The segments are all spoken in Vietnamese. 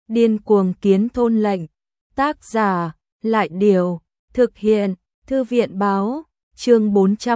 Điên cuồng kiến thôn lệnh. Tác giả, Lại Điều. Thực hiện, Thư viện Báo. Chương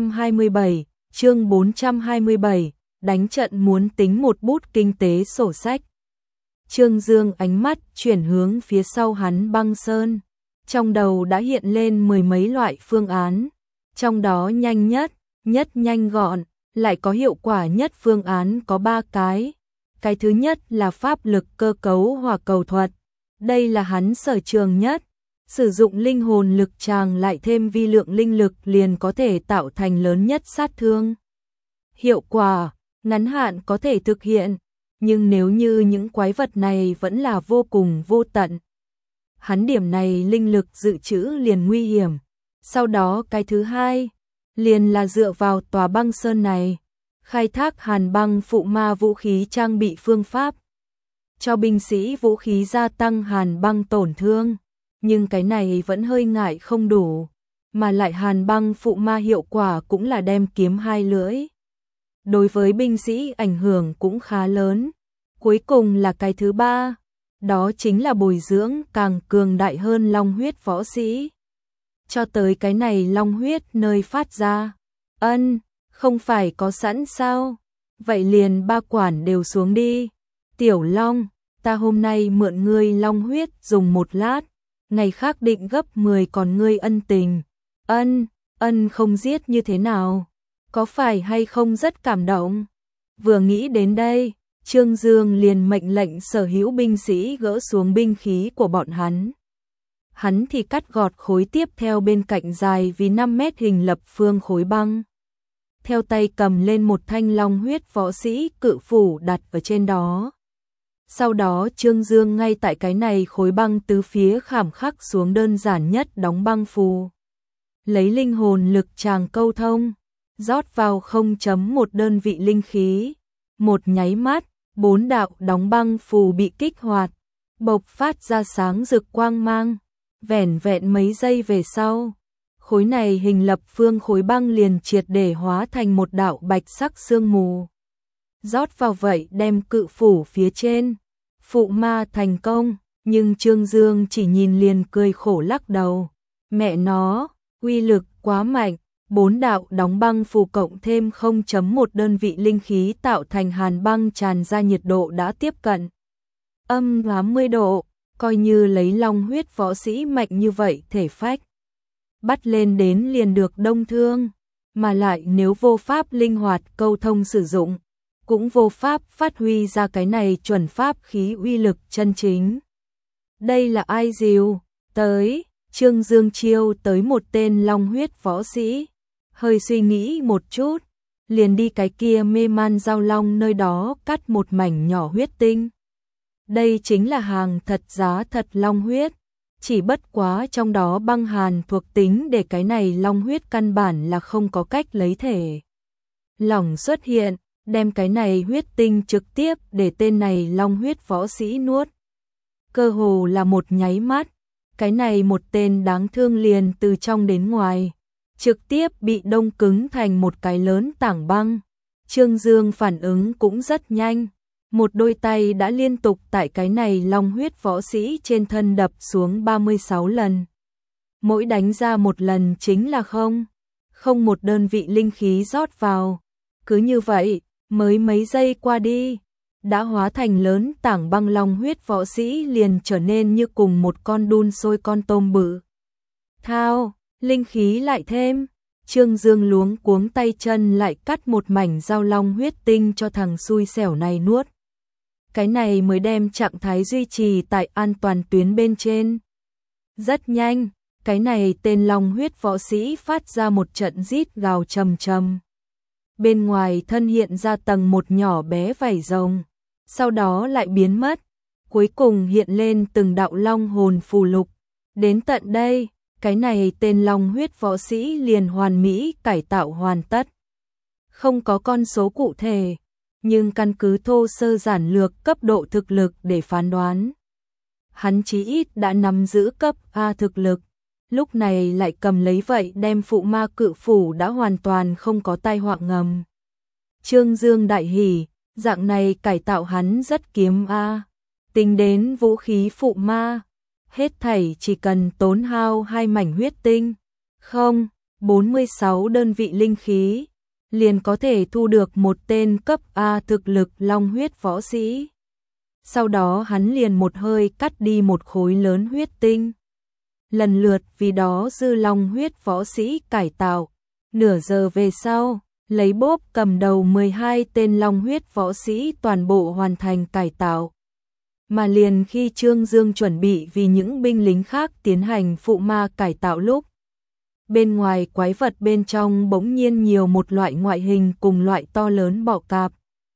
427, đánh trận muốn tính một bút kinh tế sổ sách. Trương Dương ánh mắt chuyển hướng phía sau hắn băng sơn. Trong đầu đã hiện lên mười mấy loại phương án. Trong đó nhanh nhất nhanh gọn, lại có hiệu quả nhất phương án có 3 cái. Cái thứ nhất là pháp lực cơ cấu hỏa cầu thuật. Đây là hắn sở trường nhất. Sử dụng linh hồn lực tràng lại thêm vi lượng linh lực liền có thể tạo thành lớn nhất sát thương. Hiệu quả, ngắn hạn có thể thực hiện, nhưng nếu như những quái vật này vẫn là vô cùng vô tận. Hắn điểm này linh lực dự trữ liền nguy hiểm. Sau đó cái thứ hai, liền là dựa vào tòa băng sơn này, khai thác hàn băng phụ ma vũ khí trang bị phương pháp. Cho binh sĩ vũ khí gia tăng hàn băng tổn thương. Nhưng cái này vẫn hơi ngại không đủ, mà lại hàn băng phụ ma hiệu quả cũng là đem kiếm hai lưỡi. Đối với binh sĩ ảnh hưởng cũng khá lớn. Cuối cùng là cái thứ ba, đó chính là bồi dưỡng càng cường đại hơn long huyết võ sĩ. Cho tới cái này long huyết nơi phát ra. Không phải có sẵn sao? Vậy liền ba quản đều xuống đi. Tiểu Long, ta hôm nay mượn ngươi long huyết dùng một lát. Ngày khác định gấp 10 còn ngươi ân tình. Không giết như thế nào? Có phải hay không rất cảm động? Vừa nghĩ đến đây, Trương Dương liền mệnh lệnh sở hữu binh sĩ gỡ xuống binh khí của bọn hắn. Hắn thì cắt gọt khối tiếp theo bên cạnh dài vì 5 mét hình lập phương khối băng. Theo tay cầm lên một thanh long huyết võ sĩ cự phủ đặt ở trên đó. Sau đó Trương Dương ngay tại cái này khối băng tứ phía khảm khắc xuống đơn giản nhất đóng băng phù. Lấy linh hồn lực tràng câu thông, rót vào 0.1 đơn vị linh khí. Một nháy mắt, 4 đạo đóng băng phù bị kích hoạt, bộc phát ra sáng rực quang mang. Vẻn vẹn mấy giây về sau, khối này hình lập phương khối băng liền triệt để hóa thành một đạo bạch sắc sương mù. Rót vào vậy đem cự phủ phía trên. Phụ ma thành công, nhưng Trương Dương chỉ nhìn liền cười khổ lắc đầu. Mẹ nó, uy lực quá mạnh, 4 đạo đóng băng phù cộng thêm 0.1 đơn vị linh khí tạo thành hàn băng tràn ra nhiệt độ đã tiếp cận -80 độ, coi như lấy long huyết võ sĩ mạnh như vậy thể phách. Bắt lên đến liền được đông thương, mà lại nếu vô pháp linh hoạt câu thông sử dụng, cũng vô pháp phát huy ra cái này chuẩn pháp khí uy lực chân chính. Đây là ai dìu tới? Trương Dương chiêu tới một tên long huyết võ sĩ, hơi suy nghĩ một chút, liền đi cái kia mê man giao long nơi đó cắt một mảnh nhỏ huyết tinh. Đây chính là hàng thật giá thật long huyết, chỉ bất quá trong đó băng hàn thuộc tính để cái này long huyết căn bản là không có cách lấy thể lỏng xuất hiện. Đem cái này huyết tinh trực tiếp để tên này long huyết võ sĩ nuốt. Cơ hồ là một nháy mắt, cái này một tên đáng thương liền từ trong đến ngoài, trực tiếp bị đông cứng thành một cái lớn tảng băng. Trương Dương phản ứng cũng rất nhanh, một đôi tay đã liên tục tại cái này long huyết võ sĩ trên thân đập xuống 36 lần. Mỗi đánh ra một lần chính là không một đơn vị linh khí rót vào. Cứ như vậy, mới mấy giây qua đi, đã hóa thành lớn tảng băng long huyết võ sĩ liền trở nên như cùng một con đun sôi con tôm bự. Thao, linh khí lại thêm, Trương Dương luống cuống tay chân lại cắt một mảnh dao long huyết tinh cho thằng xui xẻo này nuốt. Cái này mới đem trạng thái duy trì tại an toàn tuyến bên trên. Rất nhanh, cái này tên long huyết võ sĩ phát ra một trận rít gào trầm trầm. Bên ngoài thân hiện ra tầng một nhỏ bé vảy rồng, sau đó lại biến mất, cuối cùng hiện lên từng đạo long hồn phù lục. Đến tận đây, cái này tên long huyết võ sĩ liền hoàn mỹ cải tạo hoàn tất. Không có con số cụ thể, nhưng căn cứ thô sơ giản lược cấp độ thực lực để phán đoán. Hắn chí ít đã nắm giữ cấp A thực lực. Lúc này lại cầm lấy vậy đem phụ ma cự phủ đã hoàn toàn không có tai họa ngầm. Trương Dương đại hỉ, dạng này cải tạo hắn rất kiếm a. Tính đến vũ khí phụ ma, hết thảy chỉ cần tốn hao 2 mảnh huyết tinh, không, 46 đơn vị linh khí, liền có thể thu được một tên cấp A thực lực long huyết võ sĩ. Sau đó hắn liền một hơi cắt đi một khối lớn huyết tinh. Lần lượt vì đó dư long huyết võ sĩ cải tạo. Nửa giờ về sau, lấy bốp cầm đầu 12 tên long huyết võ sĩ toàn bộ hoàn thành cải tạo. Mà liền khi Trương Dương chuẩn bị vì những binh lính khác tiến hành phụ ma cải tạo lúc, bên ngoài quái vật bên trong bỗng nhiên nhiều một loại ngoại hình cùng loại to lớn bọ cạp.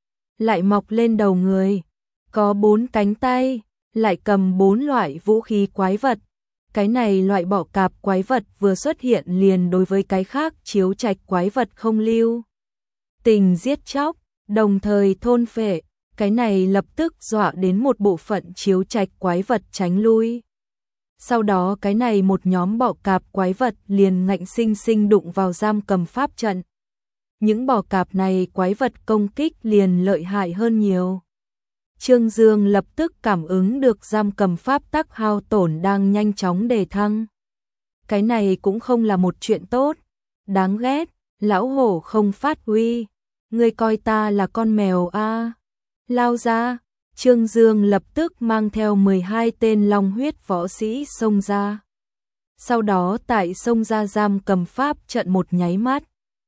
Lại mọc lên đầu người, có 4 cánh tay, lại cầm 4 loại vũ khí quái vật. Cái này loại bọ cạp quái vật vừa xuất hiện liền đối với cái khác chiếu trạch quái vật không lưu tình giết chóc, đồng thời thôn phệ. Cái này lập tức dọa đến một bộ phận chiếu trạch quái vật tránh lui. Sau đó cái này một nhóm bọ cạp quái vật liền ngạnh sinh sinh đụng vào giam cầm pháp trận. Những bọ cạp này quái vật công kích liền lợi hại hơn nhiều. Trương Dương lập tức cảm ứng được giam cầm pháp tắc hao tổn đang nhanh chóng đề thăng. Cái này cũng không là một chuyện tốt. Đáng ghét, lão hổ không phát huy. Ngươi coi ta là con mèo a? Lao ra, Trương Dương lập tức mang theo 12 tên long huyết võ sĩ xông ra. Sau đó tại xông ra giam cầm pháp trận một nháy mắt.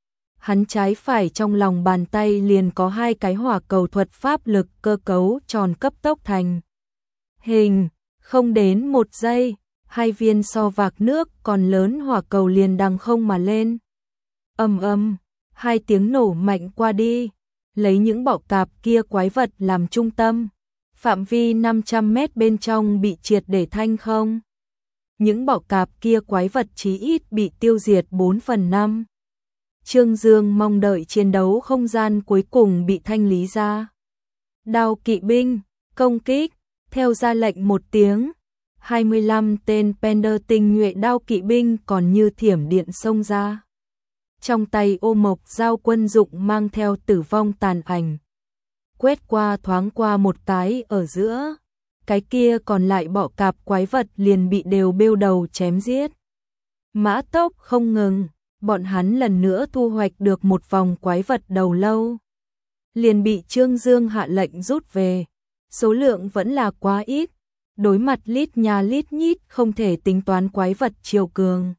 Hắn trái phải trong lòng bàn tay liền có 2 cái hỏa cầu thuật pháp lực cơ cấu tròn cấp tốc thành hình, không đến 1 giây, 2 viên so vạc nước còn lớn hỏa cầu liền đằng không mà lên. Ầm ầm, 2 tiếng nổ mạnh qua đi, lấy những bọ cạp kia quái vật làm trung tâm, phạm vi 500 mét bên trong bị triệt để thanh không. Những bọ cạp kia quái vật chí ít bị tiêu diệt 4/5. Trương Dương mong đợi chiến đấu không gian cuối cùng bị thanh lý ra. Đao kỵ binh, công kích, theo ra lệnh một tiếng, 25 tên Pender tinh nhuệ đao kỵ binh còn như thiểm điện xông ra. Trong tay ô mộc dao quân dụng mang theo tử vong tàn ảnh. Quét qua thoáng qua một cái ở giữa, cái kia còn lại bọ cạp quái vật liền bị đều bêu đầu chém giết. Mã tốc không ngừng, bọn hắn lần nữa thu hoạch được một vòng quái vật đầu lâu. Liền bị Trương Dương hạ lệnh rút về, số lượng vẫn là quá ít, đối mặt lít nhà lít nhít không thể tính toán quái vật chiều cường.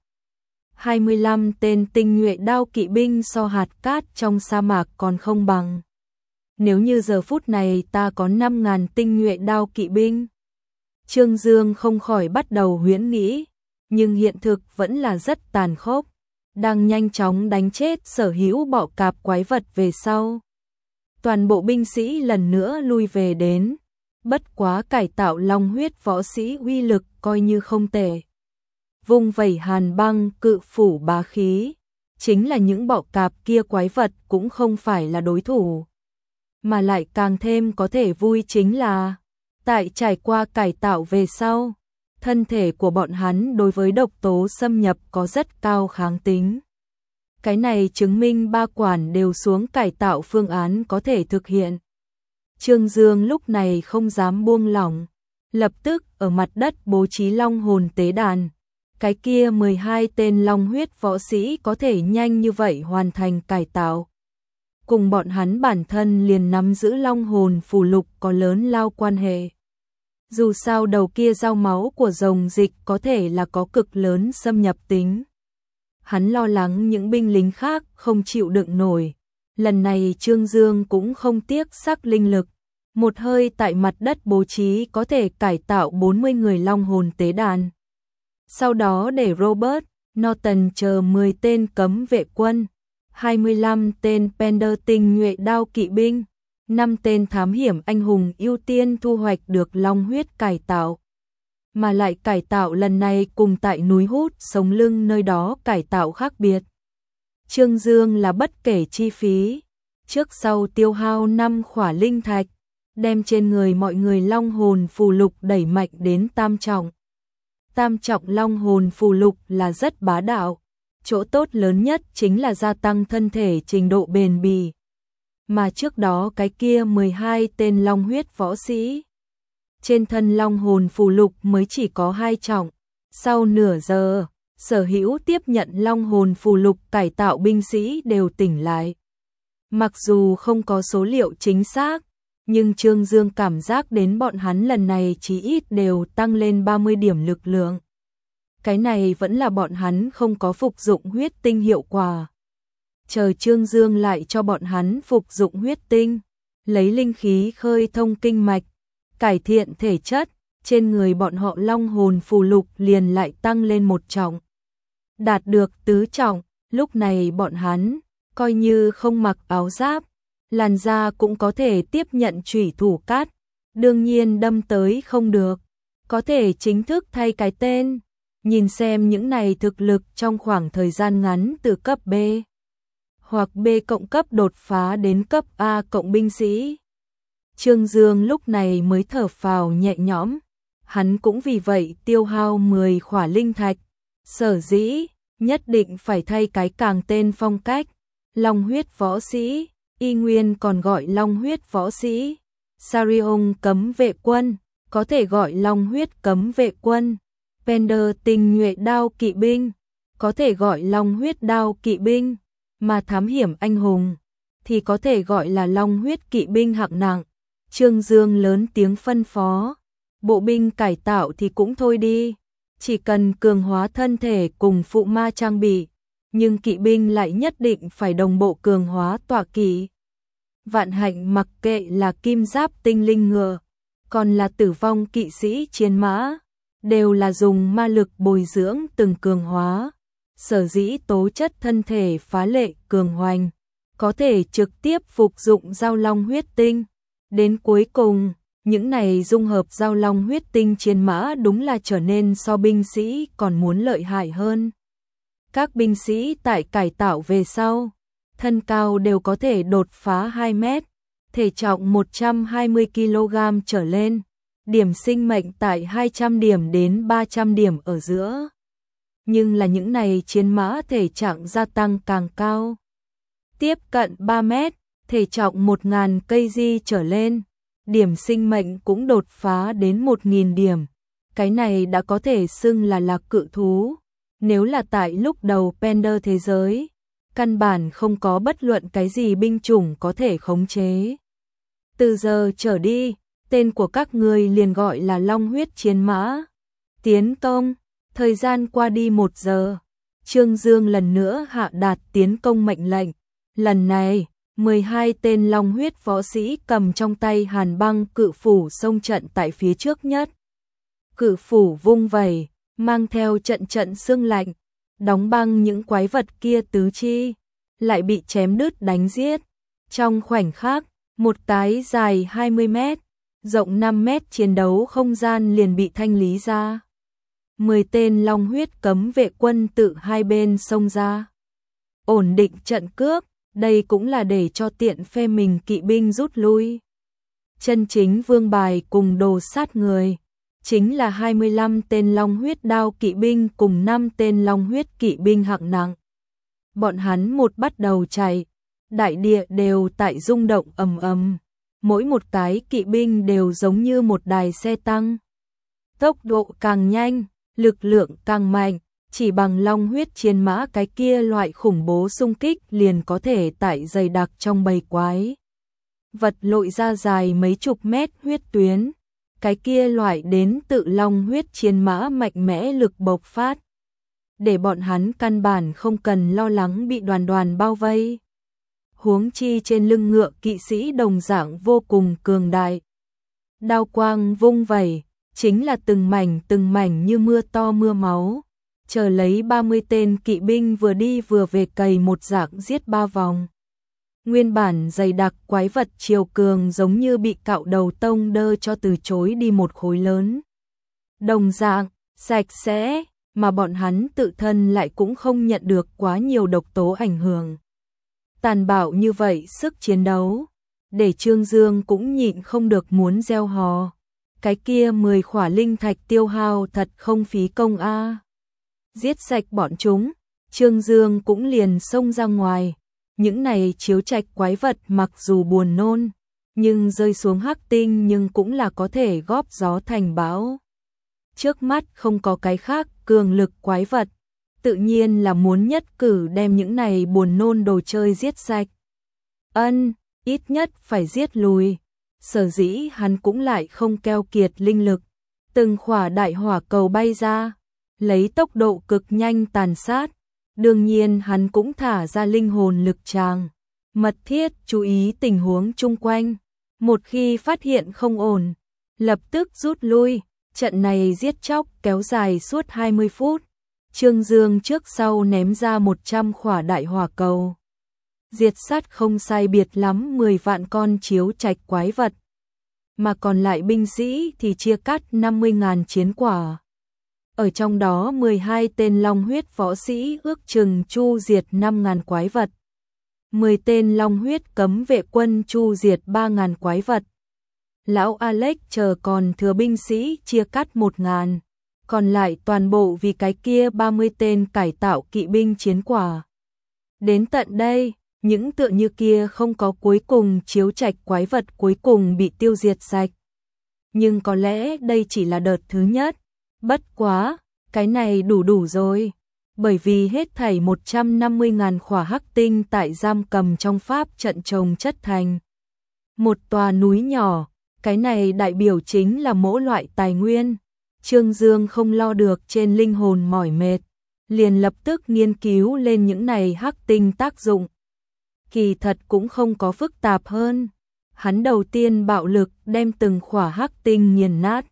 25 tên tinh nhuệ đao kỵ binh so hạt cát trong sa mạc còn không bằng. Nếu như giờ phút này ta có 5.000 tinh nhuệ đao kỵ binh. Trương Dương không khỏi bắt đầu huyễn nghĩ, nhưng hiện thực vẫn là rất tàn khốc. Đang nhanh chóng đánh chết sở hữu bọ cạp quái vật về sau. Toàn bộ binh sĩ lần nữa lui về đến, bất quá cải tạo long huyết võ sĩ uy lực coi như không tệ. Vung vẩy hàn băng cự phủ bá khí, chính là những bọ cạp kia quái vật cũng không phải là đối thủ. Mà lại càng thêm có thể vui chính là, tại trải qua cải tạo về sau, thân thể của bọn hắn đối với độc tố xâm nhập có rất cao kháng tính. Cái này chứng minh 3 quản đều xuống cải tạo phương án có thể thực hiện. Trương Dương lúc này không dám buông lỏng, lập tức ở mặt đất bố trí long hồn tế đàn. Cái kia 12 tên long huyết võ sĩ có thể nhanh như vậy hoàn thành cải tạo. Cùng bọn hắn bản thân liền nắm giữ long hồn phù lục có lớn lao quan hệ. Dù sao đầu kia dao máu của rồng dịch có thể là có cực lớn xâm nhập tính. Hắn lo lắng những binh lính khác không chịu đựng nổi. Lần này Trương Dương cũng không tiếc sắc linh lực. Một hơi tại mặt đất bố trí có thể cải tạo 40 người long hồn tế đàn. Sau đó để Robert, Norton chờ 10 tên cấm vệ quân, 25 tên Pender tinh nhuệ đao kỵ binh, 5 tên thám hiểm anh hùng ưu tiên thu hoạch được long huyết cải tạo. Mà lại cải tạo lần này cùng tại núi hút sống lưng nơi đó cải tạo khác biệt. Trương Dương là bất kể chi phí, trước sau tiêu hao 5 khỏa linh thạch, đem trên người mọi người long hồn phù lục đẩy mạnh đến tam trọng. Tam trọng long hồn phù lục là rất bá đạo, chỗ tốt lớn nhất chính là gia tăng thân thể trình độ bền bỉ. Mà trước đó cái kia 12 tên long huyết võ sĩ, trên thân long hồn phù lục mới chỉ có 2 trọng. Sau nửa giờ, sở hữu tiếp nhận long hồn phù lục cải tạo binh sĩ đều tỉnh lại. Mặc dù không có số liệu chính xác, nhưng Trương Dương cảm giác đến bọn hắn lần này chí ít đều tăng lên 30 điểm lực lượng. Cái này vẫn là bọn hắn không có phục dụng huyết tinh hiệu quả. Chờ Trương Dương lại cho bọn hắn phục dụng huyết tinh, lấy linh khí khơi thông kinh mạch, cải thiện thể chất, trên người bọn họ long hồn phù lục liền lại tăng lên 1 trọng. Đạt được tứ trọng, lúc này bọn hắn, coi như không mặc áo giáp, làn da cũng có thể tiếp nhận chủy thủ cát, đương nhiên đâm tới không được, có thể chính thức thay cái tên, nhìn xem những này thực lực trong khoảng thời gian ngắn từ cấp B hoặc B cộng cấp đột phá đến cấp A cộng binh sĩ. Trương Dương lúc này mới thở phào nhẹ nhõm, hắn cũng vì vậy tiêu hao 10 khỏa linh thạch, sở dĩ nhất định phải thay cái càng tên phong cách, long huyết võ sĩ, y nguyên còn gọi long huyết võ sĩ, Sarion cấm vệ quân, có thể gọi long huyết cấm vệ quân, Pender tinh nhuệ đao kỵ binh, có thể gọi long huyết đao kỵ binh, mà thám hiểm anh hùng thì có thể gọi là long huyết kỵ binh hạng nặng. Trương Dương lớn tiếng phân phó, bộ binh cải tạo thì cũng thôi đi, chỉ cần cường hóa thân thể cùng phụ ma trang bị, nhưng kỵ binh lại nhất định phải đồng bộ cường hóa tọa kỵ. Vạn Hạnh mặc kệ là kim giáp tinh linh ngựa, còn là tử vong kỵ sĩ chiến mã, đều là dùng ma lực bồi dưỡng từng cường hóa, sở dĩ tố chất thân thể phá lệ cường hoành, có thể trực tiếp phục dụng giao long huyết tinh. Đến cuối cùng, những này dung hợp giao long huyết tinh chiến mã đúng là trở nên so binh sĩ còn muốn lợi hại hơn. Các binh sĩ tại cải tạo về sau, thân cao đều có thể đột phá 2 mét, thể trọng 120 kg trở lên, điểm sinh mệnh tại 200 điểm đến 300 điểm ở giữa. Nhưng là những này chiến mã thể trạng gia tăng càng cao. Tiếp cận 3 mét, thể trọng 1000 kg trở lên, điểm sinh mệnh cũng đột phá đến 1000 điểm. Cái này đã có thể xưng là cự thú. Nếu là tại lúc đầu Pender thế giới, căn bản không có bất luận cái gì binh chủng có thể khống chế. Từ giờ trở đi, tên của các người liền gọi là long huyết chiến mã. Tiến công, thời gian qua đi 1 giờ, Trương Dương lần nữa hạ đạt tiến công mệnh lệnh. Lần này, 12 tên long huyết võ sĩ cầm trong tay hàn băng cự phủ xông trận tại phía trước nhất. Cự phủ vung vẩy, mang theo trận trận sương lạnh, đóng băng những quái vật kia tứ chi, lại bị chém đứt đánh giết. Trong khoảnh khắc, một cái dài 20 mét, rộng 5 mét chiến đấu không gian liền bị thanh lý ra. 10 tên long huyết cấm vệ quân tự hai bên xông ra, ổn định trận cước, đây cũng là để cho tiện phe mình kỵ binh rút lui. Chân chính vương bài cùng đồ sát người, chính là 25 tên long huyết đao kỵ binh cùng 5 tên long huyết kỵ binh hạng nặng. Bọn hắn một bắt đầu chạy, đại địa đều tại rung động ầm ầm, mỗi một cái kỵ binh đều giống như một đài xe tăng. Tốc độ càng nhanh, lực lượng càng mạnh, chỉ bằng long huyết chiến mã cái kia loại khủng bố xung kích liền có thể tại dày đặc trong bầy quái vật lội ra dài mấy chục mét huyết tuyến. Cái kia loại đến tự long huyết chiến mã mạnh mẽ lực bộc phát, để bọn hắn căn bản không cần lo lắng bị đoàn đoàn bao vây. Huống chi trên lưng ngựa kỵ sĩ đồng dạng vô cùng cường đại. Đao quang vung vẩy, chính là từng mảnh như mưa to mưa máu, chờ lấy 30 tên kỵ binh vừa đi vừa về cày một dạng giết 3 vòng. Nguyên bản dày đặc quái vật chiều cường giống như bị cạo đầu tông đơ cho từ chối đi một khối lớn. Đồng dạng, sạch sẽ, mà bọn hắn tự thân lại cũng không nhận được quá nhiều độc tố ảnh hưởng. Tàn bạo như vậy sức chiến đấu, để Trương Dương cũng nhịn không được muốn reo hò. Cái kia 10 khỏa linh thạch tiêu hao thật không phí công a. Giết sạch bọn chúng, Trương Dương cũng liền xông ra ngoài. Những này chiếu trạch quái vật mặc dù buồn nôn, nhưng rơi xuống hắc tinh nhưng cũng là có thể góp gió thành bão. Trước mắt không có cái khác cường lực quái vật, tự nhiên là muốn nhất cử đem những này buồn nôn đồ chơi giết sạch. Ít nhất phải giết lùi. Sở dĩ hắn cũng lại không keo kiệt linh lực, từng khỏa đại hỏa cầu bay ra, lấy tốc độ cực nhanh tàn sát. Đương nhiên hắn cũng thả ra linh hồn lực tràng, mật thiết chú ý tình huống chung quanh. Một khi phát hiện không ổn, lập tức rút lui. Trận này giết chóc kéo dài suốt 20 phút. Trương Dương trước sau ném ra 100 khỏa đại hỏa cầu. Diệt sát không sai biệt lắm 10 vạn con chiếu trạch quái vật. Mà còn lại binh sĩ thì chia cắt 50.000 chiến quả. Ở trong đó 12 tên long huyết võ sĩ ước chừng chu diệt 5.000 quái vật. 10 tên long huyết cấm vệ quân chu diệt 3.000 quái vật. Lão Alex chờ còn thừa binh sĩ chia cắt 1.000, còn lại toàn bộ vì cái kia 30 tên cải tạo kỵ binh chiến quả. Đến tận đây, những tựa như kia không có cuối cùng chiếu trạch quái vật cuối cùng bị tiêu diệt sạch. Nhưng có lẽ đây chỉ là đợt thứ nhất. Bất quá, cái này đủ rồi. Bởi vì hết thảy 150.000 khỏa hắc tinh tại giam cầm trong pháp trận trồng chất thành một tòa núi nhỏ. Cái này đại biểu chính là mỗi loại tài nguyên. Trương Dương không lo được trên linh hồn mỏi mệt, liền lập tức nghiên cứu lên những này hắc tinh tác dụng. Kỳ thật cũng không có phức tạp hơn. Hắn đầu tiên bạo lực đem từng khỏa hắc tinh nghiền nát.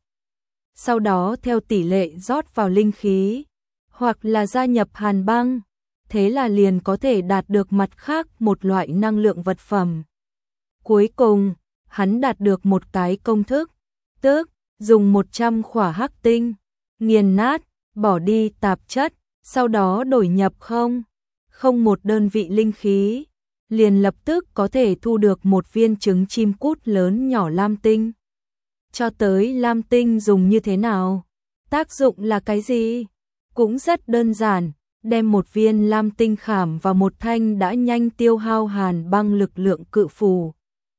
Sau đó theo tỷ lệ rót vào linh khí, hoặc là gia nhập hàn băng. Thế là liền có thể đạt được mặt khác một loại năng lượng vật phẩm. Cuối cùng, hắn đạt được một cái công thức, tức dùng 100 khỏa hắc tinh, nghiền nát, bỏ đi tạp chất, sau đó đổi nhập không một đơn vị linh khí, liền lập tức có thể thu được một viên trứng chim cút lớn nhỏ lam tinh. Cho tới lam tinh dùng như thế nào? Tác dụng là cái gì? Cũng rất đơn giản, đem một viên lam tinh khảm vào một thanh đã nhanh tiêu hao hàn băng lực lượng cự phủ.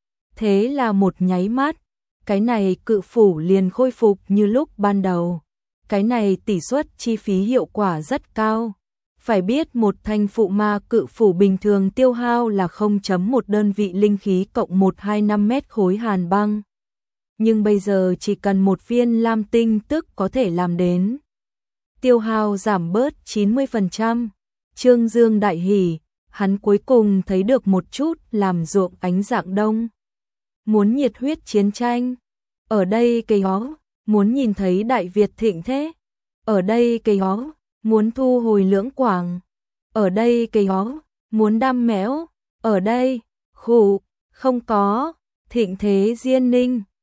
Thế là một nháy mắt, cái này cự phủ liền khôi phục như lúc ban đầu. Cái này tỷ suất chi phí hiệu quả rất cao. Phải biết một thanh phụ ma cự phủ bình thường tiêu hao là 0.1 đơn vị linh khí cộng 125 mét khối hàn băng. Nhưng bây giờ chỉ cần một viên lam tinh tức có thể làm đến. Tiêu hao giảm bớt 90%. Trương Dương đại hỉ, hắn cuối cùng thấy được một chút làm ruộng ánh dạng đông. Muốn nhiệt huyết chiến tranh. Ở đây cây hó, muốn nhìn thấy Đại Việt thịnh thế. Ở đây cây hó, muốn thu hồi Lưỡng Quảng. Ở đây cây hó, muốn đam mẽo. Ở đây, khụ, không có, thịnh thế Diên Ninh.